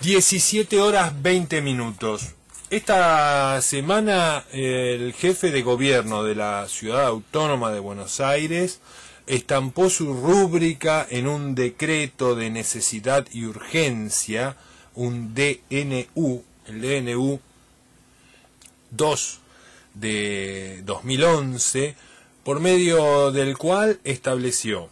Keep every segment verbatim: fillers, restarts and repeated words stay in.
diecisiete horas veinte minutos. Esta semana eh, el jefe de gobierno de la Ciudad Autónoma de Buenos Aires estampó su rúbrica en un decreto de necesidad y urgencia, un D N U, el D N U dos de dos mil once, por medio del cual estableció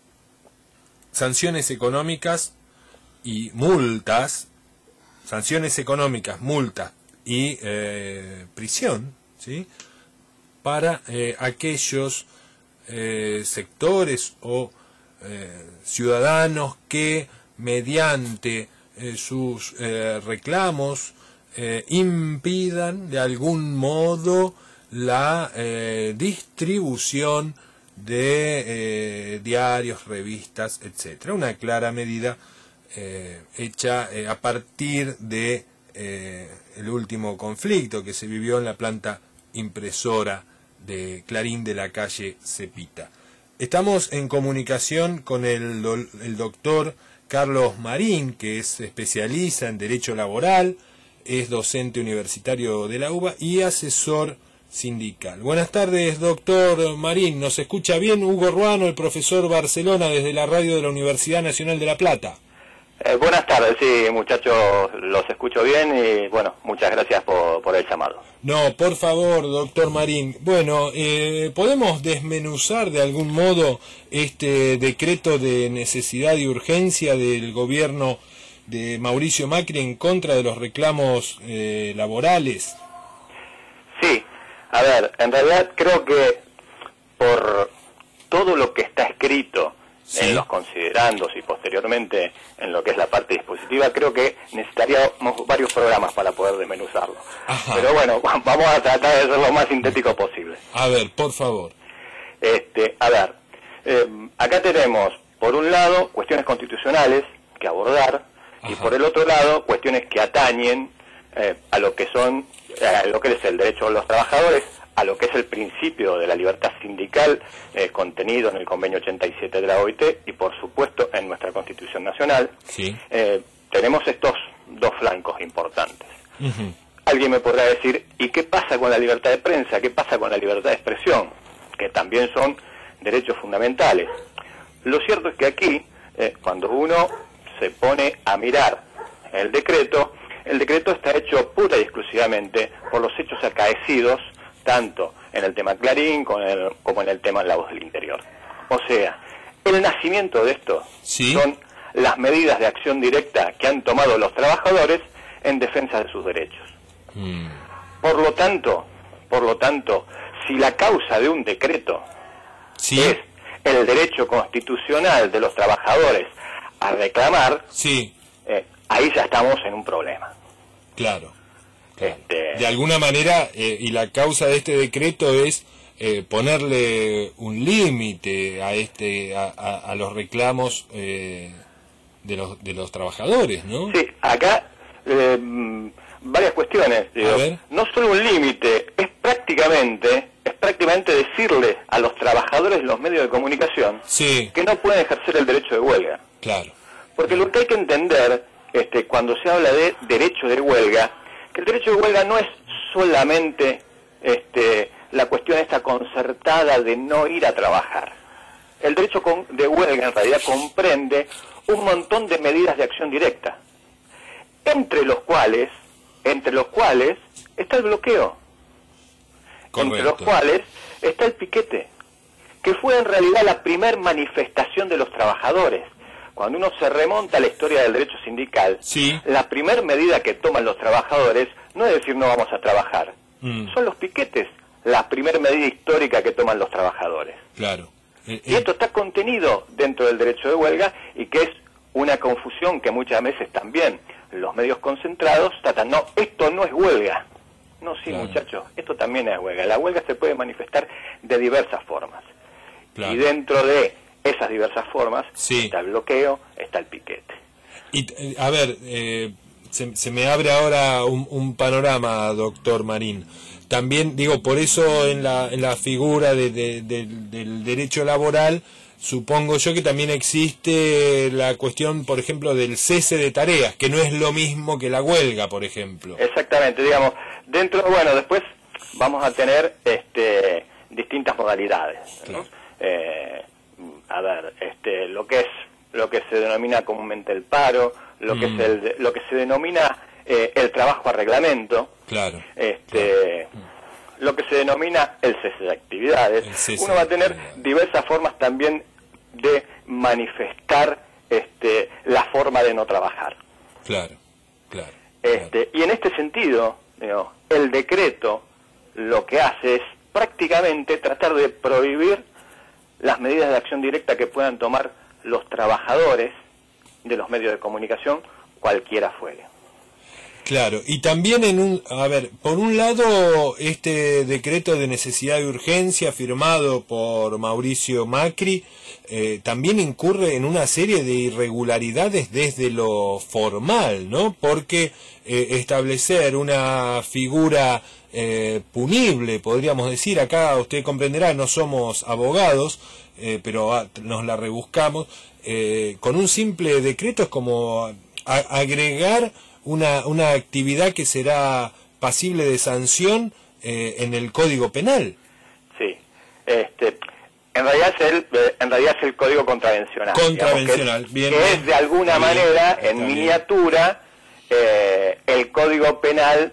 sanciones económicas y multas, sanciones económicas, multas y eh, prisión, ¿sí?, para eh, aquellos eh, sectores o eh, ciudadanos que mediante eh, sus eh, reclamos eh, impidan de algún modo la eh, distribución de eh, diarios, revistas, etcétera. Una clara medida eh, hecha eh, a partir de eh, el último conflicto que se vivió en la planta impresora de Clarín de la calle Cepita. Estamos en comunicación con el, do, el doctor Carlos Marín, que es especialista en Derecho Laboral, es docente universitario de la UBA y asesor sindical. Buenas tardes, doctor Marín. ¿Nos escucha bien? Hugo Ruano, el profesor Barcelona, desde la radio de la Universidad Nacional de La Plata. Eh, buenas tardes, sí, muchachos, los escucho bien y, bueno, muchas gracias por, por el llamado. No, por favor, doctor Marín. Bueno, eh, ¿podemos desmenuzar de algún modo este decreto de necesidad y urgencia del gobierno de Mauricio Macri en contra de los reclamos eh, laborales? Sí, a ver, en realidad creo que por todo lo que está escrito, ¿sí?, en los considerandos y posteriormente en lo que es la parte dispositiva, creo que necesitaríamos varios programas para poder desmenuzarlo. Ajá. Pero bueno, vamos a tratar de ser lo más sintético posible. A ver, por favor. Este, a ver, eh, acá tenemos, por un lado, cuestiones constitucionales que abordar, Ajá. y por el otro lado, cuestiones que atañen eh, a lo que son, a lo que es el derecho de los trabajadores, a lo que es el principio de la libertad sindical eh, contenido en el convenio ochenta y siete de la O I T y por supuesto en nuestra Constitución Nacional. Sí. Eh, tenemos estos dos flancos importantes. Uh-huh. Alguien me podrá decir, ¿y qué pasa con la libertad de prensa? ¿Qué pasa con la libertad de expresión? Que también son derechos fundamentales. Lo cierto es que aquí, eh, cuando uno se pone a mirar el decreto, el decreto está hecho pura y exclusivamente por los hechos acaecidos tanto en el tema Clarín como en el, como en el tema La Voz del Interior. O sea, el nacimiento de esto ¿Sí? son las medidas de acción directa que han tomado los trabajadores en defensa de sus derechos. Mm. Por lo tanto, por lo tanto, si la causa de un decreto ¿Sí? es el derecho constitucional de los trabajadores a reclamar, sí. eh, ahí ya estamos en un problema. Claro. Este... De alguna manera, eh, y la causa de este decreto es eh, ponerle un límite a este a, a, a los reclamos eh, de los de los trabajadores, ¿no? Sí, acá eh, varias cuestiones. Digo. A ver. No solo un límite, es prácticamente es prácticamente decirle a los trabajadores de los medios de comunicación sí. que no pueden ejercer el derecho de huelga. Claro. Porque lo que hay que entender, este, cuando se habla de derecho de huelga, que el derecho de huelga no es solamente este, la cuestión esta concertada de no ir a trabajar. El derecho con, de huelga en realidad comprende un montón de medidas de acción directa, entre los cuales, entre los cuales está el bloqueo, Correcto. entre los cuales está el piquete, que fue en realidad la primer manifestación de los trabajadores. Cuando uno se remonta a la historia del derecho sindical, sí. la primer medida que toman los trabajadores no es decir no vamos a trabajar, mm. son los piquetes, la primer medida histórica que toman los trabajadores. Claro. Eh, eh. Y esto está contenido dentro del derecho de huelga y que es una confusión que muchas veces también los medios concentrados tratan, no, esto no es huelga. No, sí, claro. muchachos, esto también es huelga. La huelga se puede manifestar de diversas formas. Claro. Y dentro de esas diversas formas, sí. está el bloqueo, está el piquete. Y, a ver, eh, se, se me abre ahora un, un panorama, doctor Marín. También, digo, por eso en la, en la figura de, de, de, del derecho laboral supongo yo que también existe la cuestión, por ejemplo, del cese de tareas, que no es lo mismo que la huelga, por ejemplo. Exactamente, digamos, dentro, bueno, después vamos a tener este, distintas modalidades, ¿no? Claro. Eh, a ver, este, lo que es, lo que se denomina comúnmente el paro, lo que mm. es el, lo que se denomina eh, el trabajo a reglamento, claro, este, claro. lo que se denomina el cese de actividades. Cese Uno va a tener diversas formas también de manifestar este, la forma de no trabajar. Claro, claro. Este, claro. Y en este sentido, digo, el decreto lo que hace es prácticamente tratar de prohibir las medidas de acción directa que puedan tomar los trabajadores de los medios de comunicación, cualquiera fuere. Claro, y también en un, a ver, por un lado, este decreto de necesidad y urgencia firmado por Mauricio Macri eh, también incurre en una serie de irregularidades desde lo formal, ¿no? Porque eh, establecer una figura eh, punible, podríamos decir, acá usted comprenderá, no somos abogados, eh, pero ah, nos la rebuscamos, eh, con un simple decreto es como a, agregar Una, una actividad que será pasible de sanción eh, en el Código Penal. Sí, este, en realidad es el, en realidad es el Código Contravencional. Contravencional, digamos, que, bien. Que bien, es de alguna bien, manera, en miniatura, eh, el Código Penal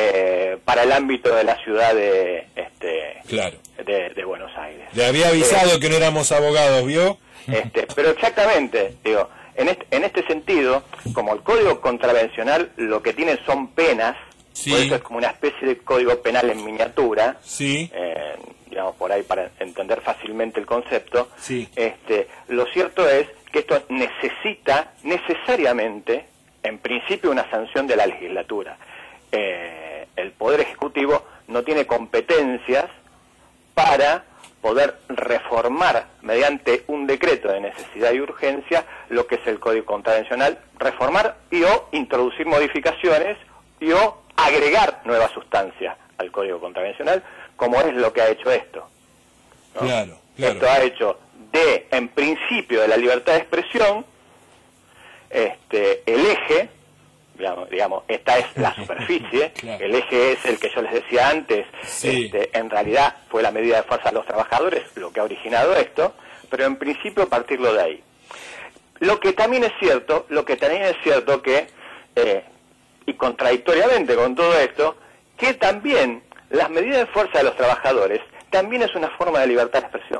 eh, para el ámbito de la ciudad de, este, claro. de, de Buenos Aires. Le había avisado eh, que no éramos abogados, ¿vio? Este, pero exactamente, digo, En este, en este sentido, como el Código Contravencional lo que tiene son penas, sí. Por eso es como una especie de Código Penal en miniatura, sí. eh, digamos por ahí para entender fácilmente el concepto, sí. este, lo cierto es que esto necesita necesariamente, en principio, una sanción de la legislatura. Eh, el Poder Ejecutivo no tiene competencias para poder reformar mediante un decreto de necesidad y urgencia lo que es el Código Contravencional, reformar y o introducir modificaciones y o agregar nuevas sustancias al Código Contravencional, como es lo que ha hecho esto, ¿no? Claro, claro. Esto ha hecho de, en principio, de la libertad de expresión, este, el eje, digamos, digamos, esta es la superficie, claro. El eje es el que yo les decía antes, sí. este, en realidad fue la medida de fuerza de los trabajadores lo que ha originado esto, pero en principio partirlo de ahí. Lo que también es cierto, lo que también es cierto que, eh, y contradictoriamente con todo esto, que también las medidas de fuerza de los trabajadores también es una forma de libertad de expresión.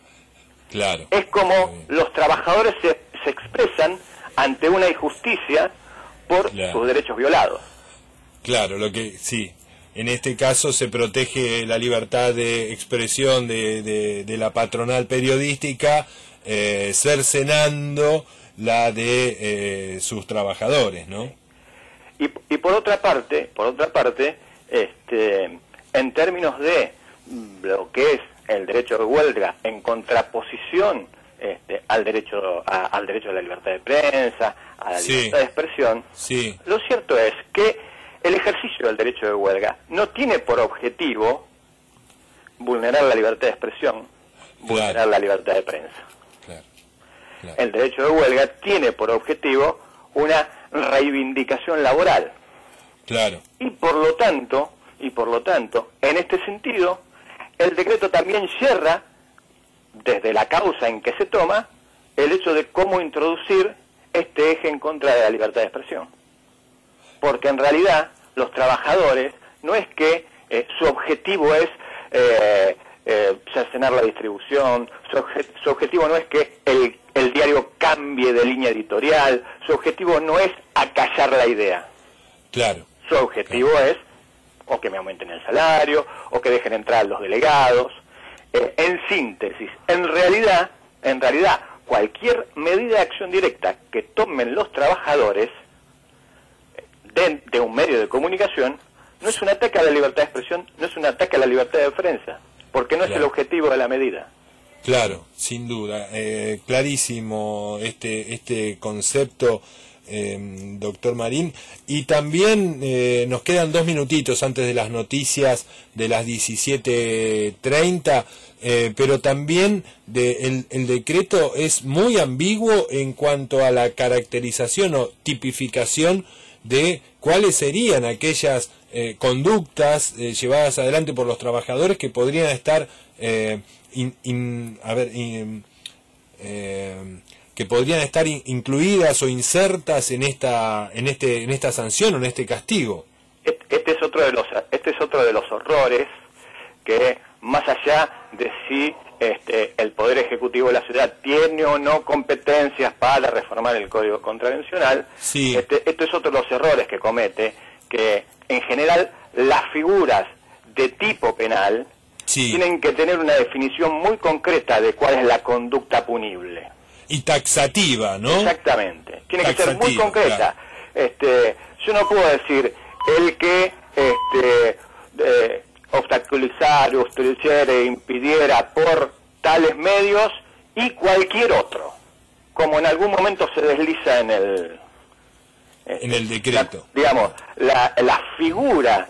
Claro. Es como los trabajadores se, se expresan ante una injusticia por claro. sus derechos violados. Claro, lo que sí, en este caso se protege la libertad de expresión de, de, de la patronal periodística, eh, cercenando la de eh, sus trabajadores, ¿no? Y, y por otra parte, por otra parte, este, en términos de lo que es el derecho de huelga en contraposición Este, al derecho a, al derecho a la libertad de prensa, a la sí. libertad de expresión, sí. Lo cierto es que el ejercicio del derecho de huelga no tiene por objetivo vulnerar la libertad de expresión, claro. vulnerar la libertad de prensa. Claro. Claro. El derecho de huelga tiene por objetivo una reivindicación laboral. Claro. Y por lo tanto, y por lo tanto, en este sentido, el decreto también cierra desde la causa en que se toma, el hecho de cómo introducir este eje en contra de la libertad de expresión. Porque en realidad los trabajadores no es que eh, su objetivo es eh, eh, cercenar la distribución, su, obje, su objetivo no es que el, el diario cambie de línea editorial, su objetivo no es acallar la idea. Claro. Su objetivo claro. es o que me aumenten el salario, o que dejen entrar los delegados. Eh, en síntesis, en realidad, en realidad, cualquier medida de acción directa que tomen los trabajadores de, de un medio de comunicación no es un ataque a la libertad de expresión, no es un ataque a la libertad de prensa, porque no claro. es el objetivo de la medida. Claro, sin duda, eh, clarísimo este este concepto eh, doctor Marín. Y también eh, nos quedan dos minutitos antes de las noticias de las diecisiete treinta, eh, pero también de, el, el decreto es muy ambiguo en cuanto a la caracterización o tipificación de cuáles serían aquellas eh, conductas eh, llevadas adelante por los trabajadores que podrían estar eh, in, in, a ver in, eh, que podrían estar in, incluidas o insertas en esta en este en esta sanción o en este castigo. Este es otro de los este es otro de los horrores que, más allá de si este, el Poder Ejecutivo de la ciudad tiene o no competencias para reformar el Código Contravencional, sí. este, esto es otro de los errores que comete, que en general las figuras de tipo penal sí. tienen que tener una definición muy concreta de cuál es la conducta punible. Y taxativa, ¿no? Exactamente. Tiene taxativa, que ser muy concreta. Claro. Este, yo no puedo decir el que este, eh, obstaculizar, obstruyera, impidiera por tales medios y cualquier otro, como en algún momento se desliza en el en el decreto. La, digamos, la, la figura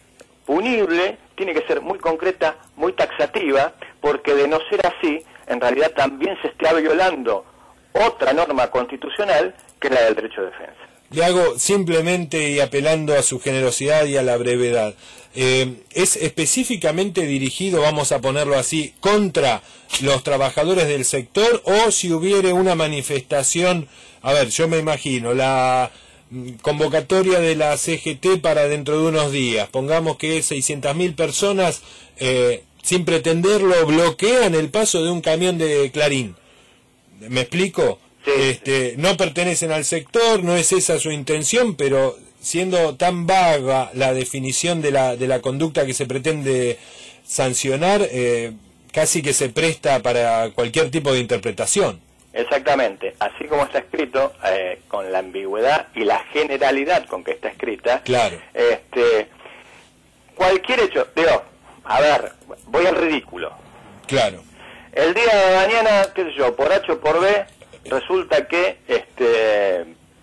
punible tiene que ser muy concreta, muy taxativa, porque de no ser así, en realidad también se está violando otra norma constitucional que es la del derecho de defensa. Le hago simplemente y apelando a su generosidad y a la brevedad. Eh, ¿Es específicamente dirigido, vamos a ponerlo así, contra los trabajadores del sector o si hubiere una manifestación? A ver, yo me imagino, la convocatoria de la C G T para dentro de unos días, pongamos que seiscientas mil personas, eh, sin pretenderlo, bloquean el paso de un camión de Clarín. ¿Me explico? Sí. Este, no pertenecen al sector, no es esa su intención, pero siendo tan vaga la definición de la, de la conducta que se pretende sancionar, eh, casi que se presta para cualquier tipo de interpretación. Exactamente, así como está escrito, eh, con la ambigüedad y la generalidad con que está escrita, claro. este, cualquier hecho, digo, a ver, voy al ridículo. Claro. El día de mañana, qué sé yo, por H o por B, resulta que este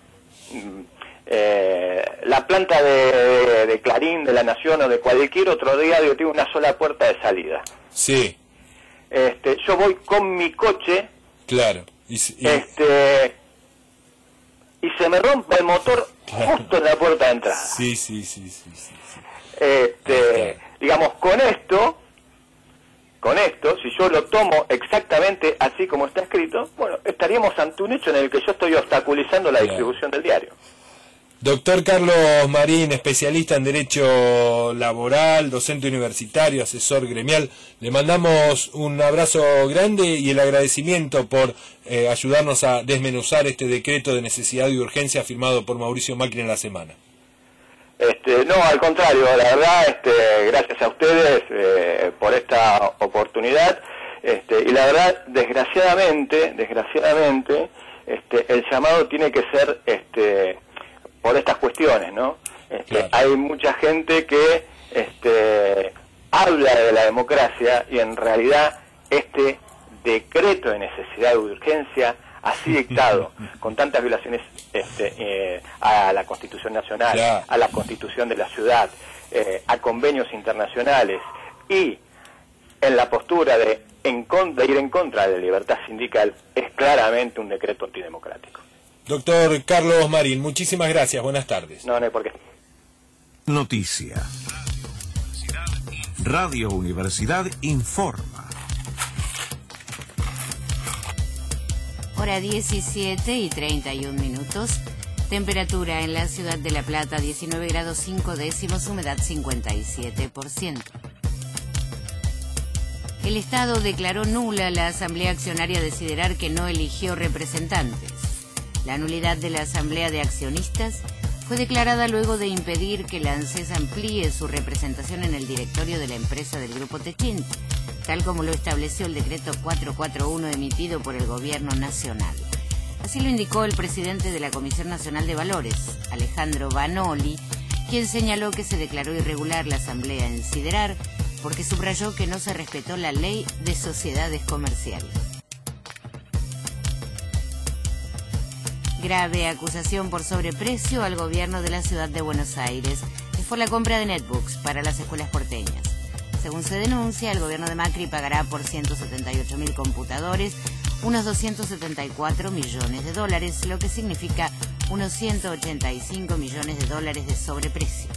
eh, la planta de, de Clarín, de La Nación o de cualquier otro diario tiene una sola puerta de salida. Sí. Este, yo voy con mi coche. Claro. Y, y... Este, y se me rompe el motor claro. justo en la puerta de entrada. Sí, sí, sí, sí, sí, sí. Este, claro. Digamos, con esto, con esto, si yo lo tomo exactamente así como está escrito, bueno, estaríamos ante un hecho en el que yo estoy obstaculizando la claro. distribución del diario. Doctor Carlos Marín, especialista en Derecho Laboral, docente universitario, asesor gremial, le mandamos un abrazo grande y el agradecimiento por eh, ayudarnos a desmenuzar este decreto de necesidad y urgencia firmado por Mauricio Macri en la semana. Este, no, al contrario, la verdad, este, gracias a ustedes eh, por esta oportunidad, este, y la verdad, desgraciadamente, desgraciadamente, este, el llamado tiene que ser, este, por estas cuestiones, ¿no? Este, claro. Hay mucha gente que, este, habla de la democracia y en realidad este decreto de necesidad y urgencia así dictado, con tantas violaciones este, eh, a la Constitución Nacional, claro. a la Constitución de la ciudad, eh, a convenios internacionales y en la postura de, en contra, de ir en contra de la libertad sindical, es claramente un decreto antidemocrático. Doctor Carlos Marín, muchísimas gracias, buenas tardes. No, no hay por qué. Noticia. Radio Universidad informa. Hora diecisiete y treinta y un minutos. Temperatura en la ciudad de La Plata, diecinueve grados cinco décimos, humedad cincuenta y siete por ciento. El Estado declaró nula la Asamblea Accionaria de Siderar que no eligió representantes. La nulidad de la Asamblea de Accionistas fue declarada luego de impedir que la ANSES amplíe su representación en el directorio de la empresa del Grupo Techint, tal como lo estableció el decreto cuatrocientos cuarenta y uno emitido por el Gobierno Nacional. Así lo indicó el presidente de la Comisión Nacional de Valores, Alejandro Banoli, quien señaló que se declaró irregular la asamblea en Siderar porque subrayó que no se respetó la ley de sociedades comerciales. grave acusación por sobreprecio al gobierno de la ciudad de Buenos Aires. Es por la compra de netbooks para las escuelas porteñas. Según se denuncia, el gobierno de Macri pagará por ciento setenta y ocho mil computadores unos doscientos setenta y cuatro millones de dólares, lo que significa unos ciento ochenta y cinco millones de dólares de sobreprecio.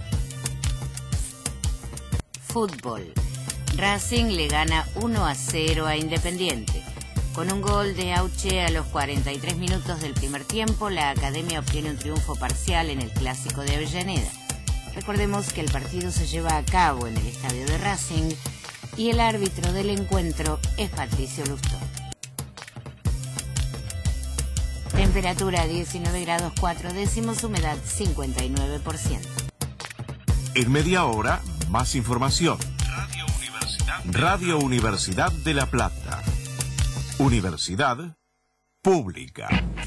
Fútbol. Racing le gana uno a cero a Independiente. Con un gol de Auche a los cuarenta y tres minutos del primer tiempo, la Academia obtiene un triunfo parcial en el Clásico de Avellaneda. Recordemos que el partido se lleva a cabo en el estadio de Racing y el árbitro del encuentro es Patricio Lustó. Temperatura diecinueve grados cuatro décimos, humedad cincuenta y nueve por ciento. En media hora, más información. Radio Universidad, Radio Universidad de La Plata. Universidad pública.